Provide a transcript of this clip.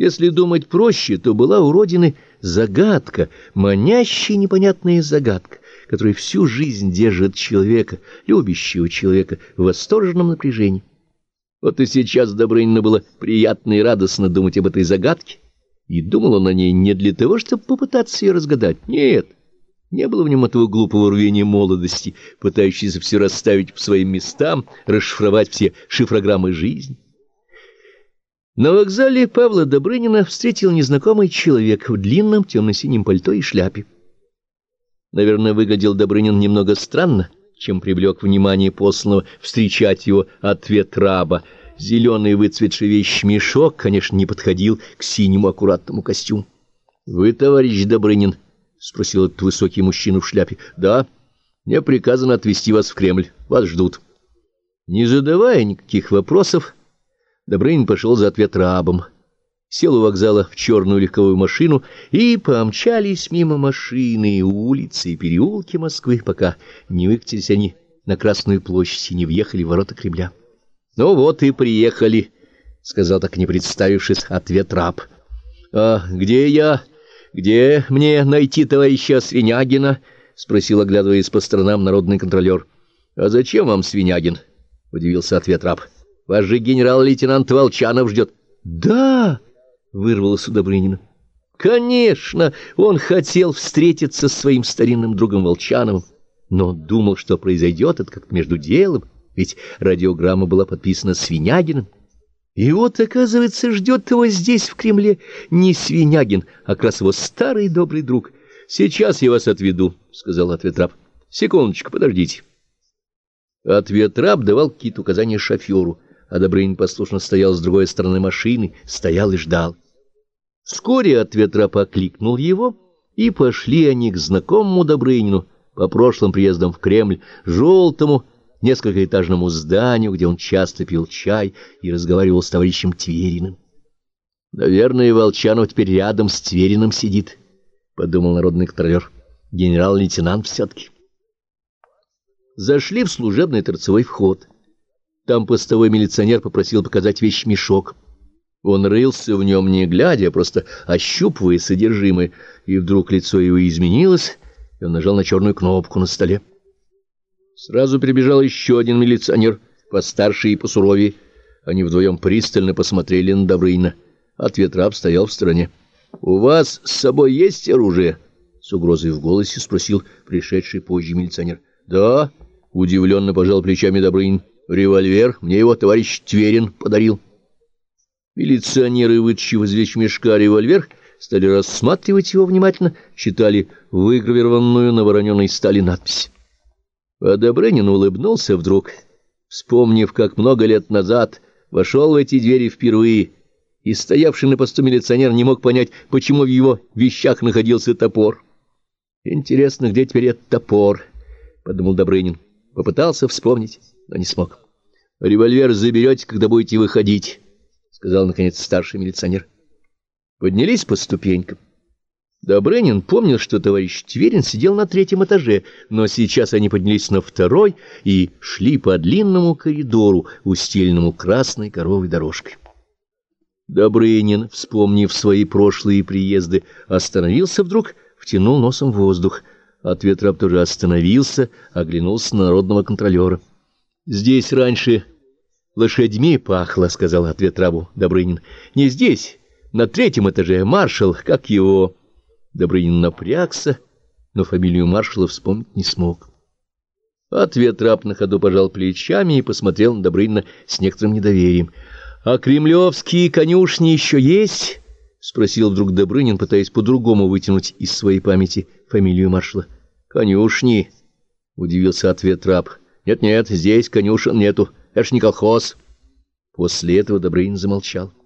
Если думать проще, то была у Родины загадка, манящая непонятная загадка, которая всю жизнь держит человека, любящего человека, в восторженном напряжении. Вот и сейчас Добрынину было приятно и радостно думать об этой загадке, и думал он о ней не для того, чтобы попытаться ее разгадать. Нет, не было в нем этого глупого рвения молодости, пытающейся все расставить по своим местам, расшифровать все шифрограммы жизни. На вокзале Павла Добрынина встретил незнакомый человек в длинном темно-синем пальто и шляпе. Наверное, выглядел Добрынин немного странно, чем привлек внимание посланного встречать его ответ раба. Зеленый выцветший вещмешок, конечно, не подходил к синему аккуратному костюму. — Вы, товарищ Добрынин? — спросил этот высокий мужчина в шляпе. — Да, мне приказано отвезти вас в Кремль. Вас ждут. Не задавая никаких вопросов, Добрынин пошел за ответрабом. Сел у вокзала в черную легковую машину, и помчались мимо машины улицы и переулки Москвы, пока не выкатились они на Красную площадь и не въехали в ворота Кремля. — Ну вот и приехали, — сказал, так не представившись, ответраб. — А где мне найти товарища Свинягина? — спросил, оглядываясь по сторонам, народный контролер. — А зачем вам Свинягин? — удивился ответраб. — Вас же генерал-лейтенант Волчанов ждет. — Да! — вырвалось у Добрынина. Конечно, он хотел встретиться с своим старинным другом Волчановым, но думал, что произойдет это как-то между делом, ведь радиограмма была подписана Свинягиным. И вот, оказывается, ждет его здесь, в Кремле, не Свинягин, а как раз его старый добрый друг. — Сейчас я вас отведу, — сказал ответраб. — Секундочку, подождите. Ответраб давал какие-то указания шоферу, а Добрынин послушно стоял с другой стороны машины, стоял и ждал. Вскоре ответраб окликнул его, и пошли они к знакомому Добрынину по прошлым приездам в Кремль, желтому несколькоэтажному зданию, где он часто пил чай и разговаривал с товарищем Твериным. «Наверное, Волчанов теперь рядом с Твериным сидит», — подумал народный контролер. «Генерал-лейтенант все-таки». Зашли в служебный торцевой вход. Там постовой милиционер попросил показать вещмешок. Он рылся в нем не глядя, а просто ощупывая содержимое, и вдруг лицо его изменилось, и он нажал на черную кнопку на столе. Сразу прибежал еще один милиционер, постарше и посуровее. Они вдвоем пристально посмотрели на Добрынина. Ответраб стоял в стороне. — У вас с собой есть оружие? — с угрозой в голосе спросил пришедший позже милиционер. — Да, — удивленно пожал плечами Добрынин. — Револьвер мне его товарищ Тверин подарил. Милиционеры, вытащив из вещмешка револьвер, стали рассматривать его внимательно, читали выгравированную на вороненой стали надпись. А Добрынин улыбнулся вдруг, вспомнив, как много лет назад вошел в эти двери впервые, и стоявший на посту милиционер не мог понять, почему в его вещах находился топор. «Интересно, где теперь этот топор?» — подумал Добрынин. Попытался вспомнить, но не смог. «Револьвер заберете, когда будете выходить», — сказал, наконец, старший милиционер. Поднялись по ступенькам. Добрынин помнил, что товарищ Тверин сидел на 3-м этаже, но сейчас они поднялись на 2-й и шли по длинному коридору, устеленному красной ковровой дорожкой. Добрынин, вспомнив свои прошлые приезды, остановился вдруг, втянул носом воздух. Ответраб тоже остановился, оглянулся на народного контролера. — Здесь раньше лошадьми пахло, — сказал ответрабу Добрынин. — Не здесь, на 3-м этаже, маршал, как его... Добрынин напрягся, но фамилию маршала вспомнить не смог. Ответраб на ходу пожал плечами и посмотрел на Добрынина с некоторым недоверием. — А кремлевские конюшни еще есть? — спросил вдруг Добрынин, пытаясь по-другому вытянуть из своей памяти фамилию маршала. — Конюшни? — удивился ответраб. — Нет-нет, здесь конюшен нету, это ж не колхоз. После этого Добрынин замолчал.